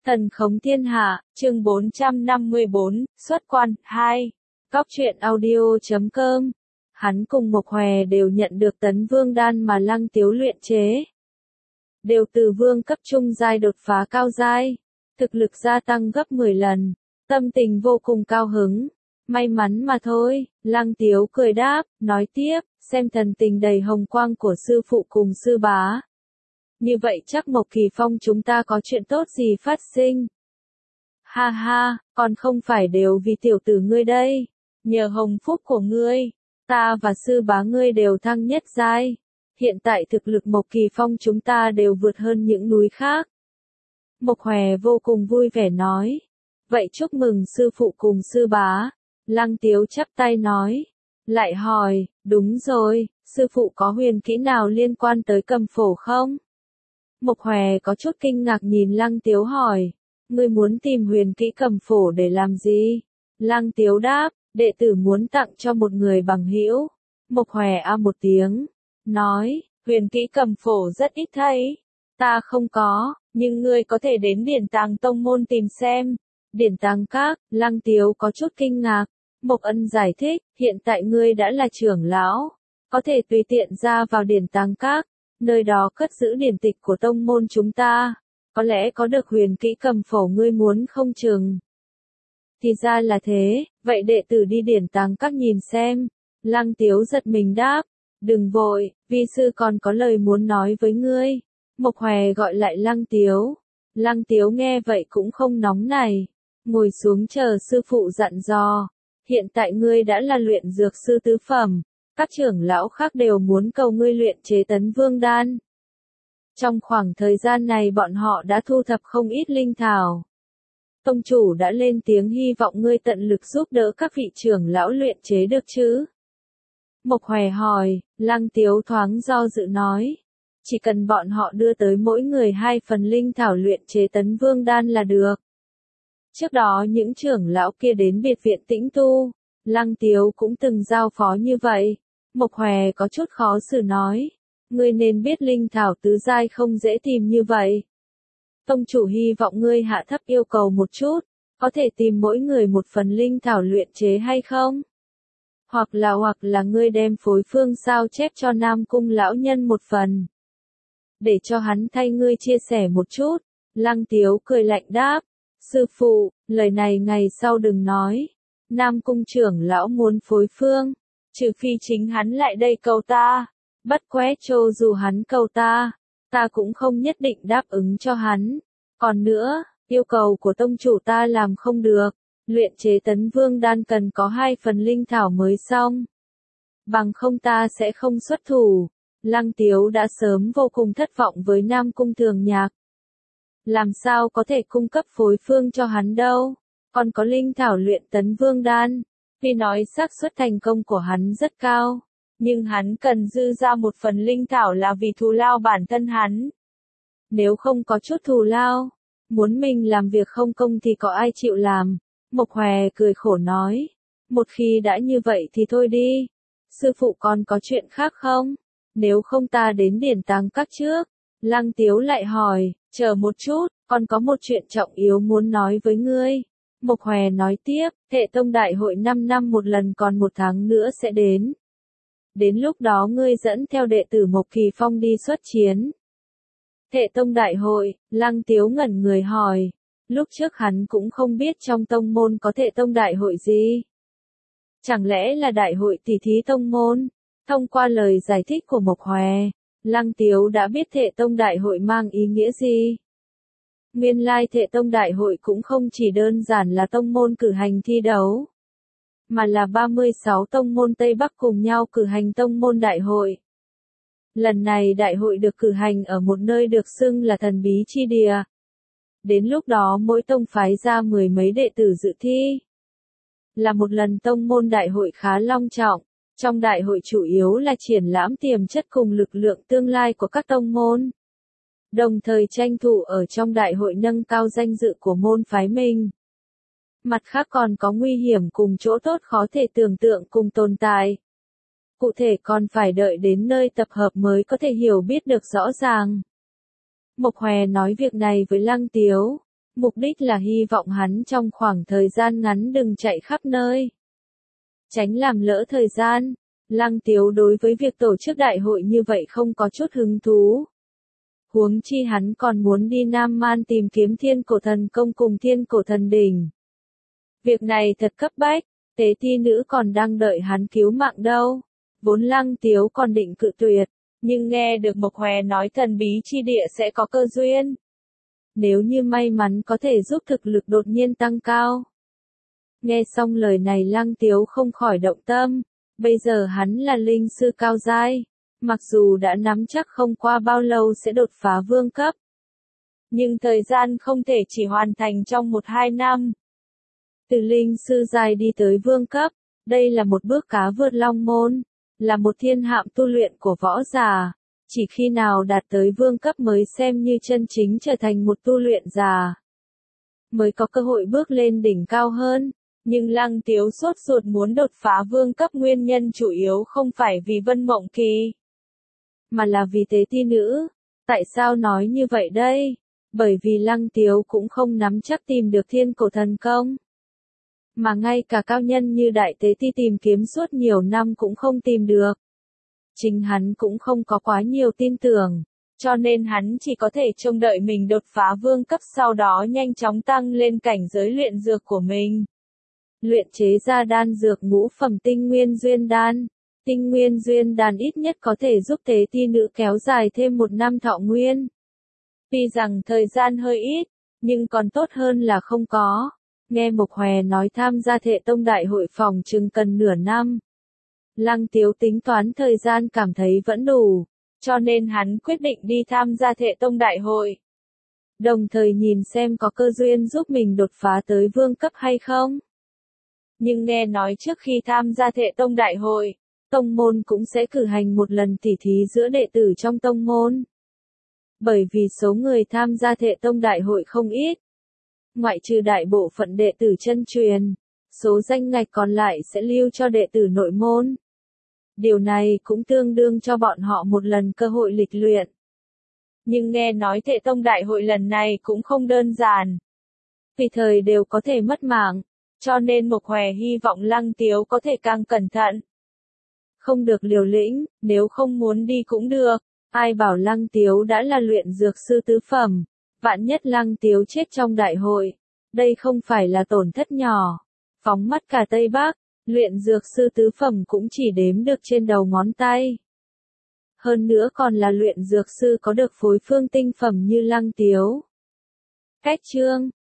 Thần khống thiên hạ, chương 454, xuất quan, 2. Góc truyện audio.com. Hắn cùng Mộc Hòe đều nhận được tấn vương đan mà Lăng Tiếu luyện chế. Đều từ vương cấp trung giai đột phá cao giai, thực lực gia tăng gấp 10 lần, tâm tình vô cùng cao hứng. May mắn mà thôi, Lăng Tiếu cười đáp, nói tiếp, xem thần tình đầy hồng quang của sư phụ cùng sư bá. Như vậy chắc Mộc Kỳ Phong chúng ta có chuyện tốt gì phát sinh. Ha ha, còn không phải đều vì tiểu tử ngươi đây. Nhờ hồng phúc của ngươi, ta và sư bá ngươi đều thăng nhất giai. Hiện tại thực lực Mộc Kỳ Phong chúng ta đều vượt hơn những núi khác. Mộc Hòe vô cùng vui vẻ nói. Vậy chúc mừng sư phụ cùng sư bá. Lăng Tiếu chắp tay nói. Lại hỏi, đúng rồi, sư phụ có huyền kỹ nào liên quan tới Cầm Phổ không? Mộc Hòe có chút kinh ngạc nhìn Lăng Tiếu hỏi, ngươi muốn tìm huyền kỹ Cầm Phổ để làm gì? Lăng Tiếu đáp, đệ tử muốn tặng cho một người bằng hữu. Mộc Hòe a một tiếng, nói, huyền kỹ Cầm Phổ rất ít thấy, ta không có, nhưng ngươi có thể đến Điển Tàng Tông môn tìm xem. Điển Tàng Các, Lăng Tiếu có chút kinh ngạc. Mộc Ân giải thích, hiện tại ngươi đã là trưởng lão, có thể tùy tiện ra vào Điển Tàng Các. Nơi đó cất giữ điển tịch của tông môn chúng ta, có lẽ có được huyền kỹ Cầm Phổ ngươi muốn không chừng. Thì ra là thế, vậy đệ tử đi Điển Tàng Các nhìn xem. Lăng Tiếu giật mình đáp, đừng vội, vi sư còn có lời muốn nói với ngươi. Mộc Hòe gọi lại Lăng Tiếu. Lăng Tiếu nghe vậy cũng không nóng này, ngồi xuống chờ sư phụ dặn dò. Hiện tại ngươi đã là luyện dược sư tứ phẩm. Các trưởng lão khác đều muốn cầu ngươi luyện chế tấn vương đan. Trong khoảng thời gian này bọn họ đã thu thập không ít linh thảo. Tông chủ đã lên tiếng hy vọng ngươi tận lực giúp đỡ các vị trưởng lão luyện chế được chứ. Mộc Hòe hỏi, Lăng Tiếu thoáng do dự nói. Chỉ cần bọn họ đưa tới mỗi người 2 phần linh thảo luyện chế tấn vương đan là được. Trước đó những trưởng lão kia đến biệt viện tĩnh tu, Lăng Tiếu cũng từng giao phó như vậy. Mộc Hòe có chút khó xử nói, ngươi nên biết linh thảo tứ giai không dễ tìm như vậy. Tông chủ hy vọng ngươi hạ thấp yêu cầu một chút, có thể tìm mỗi người 1 phần linh thảo luyện chế hay không? Hoặc là ngươi đem phối phương sao chép cho Nam Cung lão nhân 1 phần. Để cho hắn thay ngươi chia sẻ một chút. Lăng Tiếu cười lạnh đáp, sư phụ, lời này ngày sau đừng nói. Nam Cung trưởng lão muốn phối phương. Trừ phi chính hắn lại đây cầu ta, bất quét cho dù hắn cầu ta cũng không nhất định đáp ứng cho hắn. Còn nữa, yêu cầu của tông chủ ta làm không được, luyện chế tấn vương đan cần có 2 phần linh thảo mới xong. Bằng không ta sẽ không xuất thủ. Lăng Tiếu đã sớm vô cùng thất vọng với Nam Cung Thường Nhạc. Làm sao có thể cung cấp phối phương cho hắn đâu, còn có linh thảo luyện tấn vương đan. Vì nói xác suất thành công của hắn rất cao, nhưng hắn cần dư ra 1 phần linh thảo là vì thù lao bản thân hắn. Nếu không có chút thù lao, muốn mình làm việc không công thì có ai chịu làm. Mộc Hòe cười khổ nói, một khi đã như vậy thì thôi đi. Sư phụ còn có chuyện khác không? Nếu không ta đến Điển Tàng Các trước. Lăng Tiếu lại hỏi, chờ một chút, còn có một chuyện trọng yếu muốn nói với ngươi. Mộc Hòe nói tiếp, Hệ Tông Đại hội 5 năm một lần còn 1 tháng nữa sẽ đến. Đến lúc đó ngươi dẫn theo đệ tử Mộc Kỳ Phong đi xuất chiến. Hệ Tông Đại hội, Lăng Tiếu ngẩn người hỏi. Lúc trước hắn cũng không biết trong tông môn có Hệ Tông Đại hội gì. Chẳng lẽ là đại hội tỷ thí tông môn? Thông qua lời giải thích của Mộc Hòe, Lăng Tiếu đã biết Hệ Tông Đại hội mang ý nghĩa gì. Nguyên lai Hệ Tông Đại hội cũng không chỉ đơn giản là tông môn cử hành thi đấu, mà là 36 tông môn Tây Bắc cùng nhau cử hành tông môn đại hội. Lần này đại hội được cử hành ở một nơi được xưng là thần bí chi địa. Đến lúc đó mỗi tông phái ra 10 mấy đệ tử dự thi. Là một lần tông môn đại hội khá long trọng. Trong đại hội chủ yếu là triển lãm tiềm chất cùng lực lượng tương lai của các tông môn. Đồng thời tranh thủ ở trong đại hội nâng cao danh dự của môn phái mình. Mặt khác còn có nguy hiểm cùng chỗ tốt khó thể tưởng tượng cùng tồn tại. Cụ thể còn phải đợi đến nơi tập hợp mới có thể hiểu biết được rõ ràng. Mộc Hòe nói việc này với Lăng Tiếu. Mục đích là hy vọng hắn trong khoảng thời gian ngắn đừng chạy khắp nơi. Tránh làm lỡ thời gian, Lăng Tiếu đối với việc tổ chức đại hội như vậy không có chút hứng thú. Huống chi hắn còn muốn đi Nam Man tìm kiếm Thiên Cổ Thần Công cùng Thiên Cổ Thần Đỉnh. Việc này thật cấp bách, tế thi nữ còn đang đợi hắn cứu mạng đâu. Vốn Lăng Tiếu còn định cự tuyệt, nhưng nghe được Mộc Hòe nói thần bí chi địa sẽ có cơ duyên. Nếu như may mắn có thể giúp thực lực đột nhiên tăng cao. Nghe xong lời này Lăng Tiếu không khỏi động tâm, bây giờ hắn là linh sư cao giai, mặc dù đã nắm chắc không qua bao lâu sẽ đột phá vương cấp. Nhưng thời gian không thể chỉ hoàn thành trong 1-2 năm. Từ linh sư giai đi tới vương cấp, đây là một bước cá vượt long môn, là một thiên hạm tu luyện của võ giả. Chỉ khi nào đạt tới vương cấp mới xem như chân chính trở thành một tu luyện giả. Mới có cơ hội bước lên đỉnh cao hơn. Nhưng Lăng Tiếu sốt ruột muốn đột phá vương cấp nguyên nhân chủ yếu không phải vì Vân Mộng Kỳ, mà là vì tế thi nữ. Tại sao nói như vậy đây? Bởi vì Lăng Tiếu cũng không nắm chắc tìm được Thiên Cổ Thần Công. Mà ngay cả cao nhân như Đại Tế Ti tìm kiếm suốt nhiều năm cũng không tìm được. Chính hắn cũng không có quá nhiều tin tưởng, cho nên hắn chỉ có thể trông đợi mình đột phá vương cấp sau đó nhanh chóng tăng lên cảnh giới luyện dược của mình. Luyện chế ra đan dược ngũ phẩm tinh nguyên duyên đan. Tinh nguyên duyên đan ít nhất có thể giúp tế thi nữ kéo dài thêm 1 năm thọ nguyên. Tuy rằng thời gian hơi ít, nhưng còn tốt hơn là không có. Nghe Mộc Hòe nói tham gia Thệ Tông đại hội phòng chừng cần nửa năm. Lăng Tiếu tính toán thời gian cảm thấy vẫn đủ, cho nên hắn quyết định đi tham gia Thệ Tông đại hội. Đồng thời nhìn xem có cơ duyên giúp mình đột phá tới vương cấp hay không. Nhưng nghe nói trước khi tham gia Thệ Tông đại hội, tông môn cũng sẽ cử hành một lần tỉ thí giữa đệ tử trong tông môn. Bởi vì số người tham gia Thệ Tông đại hội không ít. Ngoại trừ đại bộ phận đệ tử chân truyền, số danh ngạch còn lại sẽ lưu cho đệ tử nội môn. Điều này cũng tương đương cho bọn họ một lần cơ hội lịch luyện. Nhưng nghe nói Thệ Tông đại hội lần này cũng không đơn giản. Vì thời đều có thể mất mạng, cho nên Mộc Hòe hy vọng Lăng Tiếu có thể càng cẩn thận. Không được liều lĩnh, nếu không muốn đi cũng được. Ai bảo Lăng Tiếu đã là luyện dược sư tứ phẩm. Vạn nhất Lăng Tiếu chết trong đại hội. Đây không phải là tổn thất nhỏ. Phóng mắt cả Tây Bắc, luyện dược sư tứ phẩm cũng chỉ đếm được trên đầu ngón tay. Hơn nữa còn là luyện dược sư có được phối phương tinh phẩm như Lăng Tiếu. Cách chương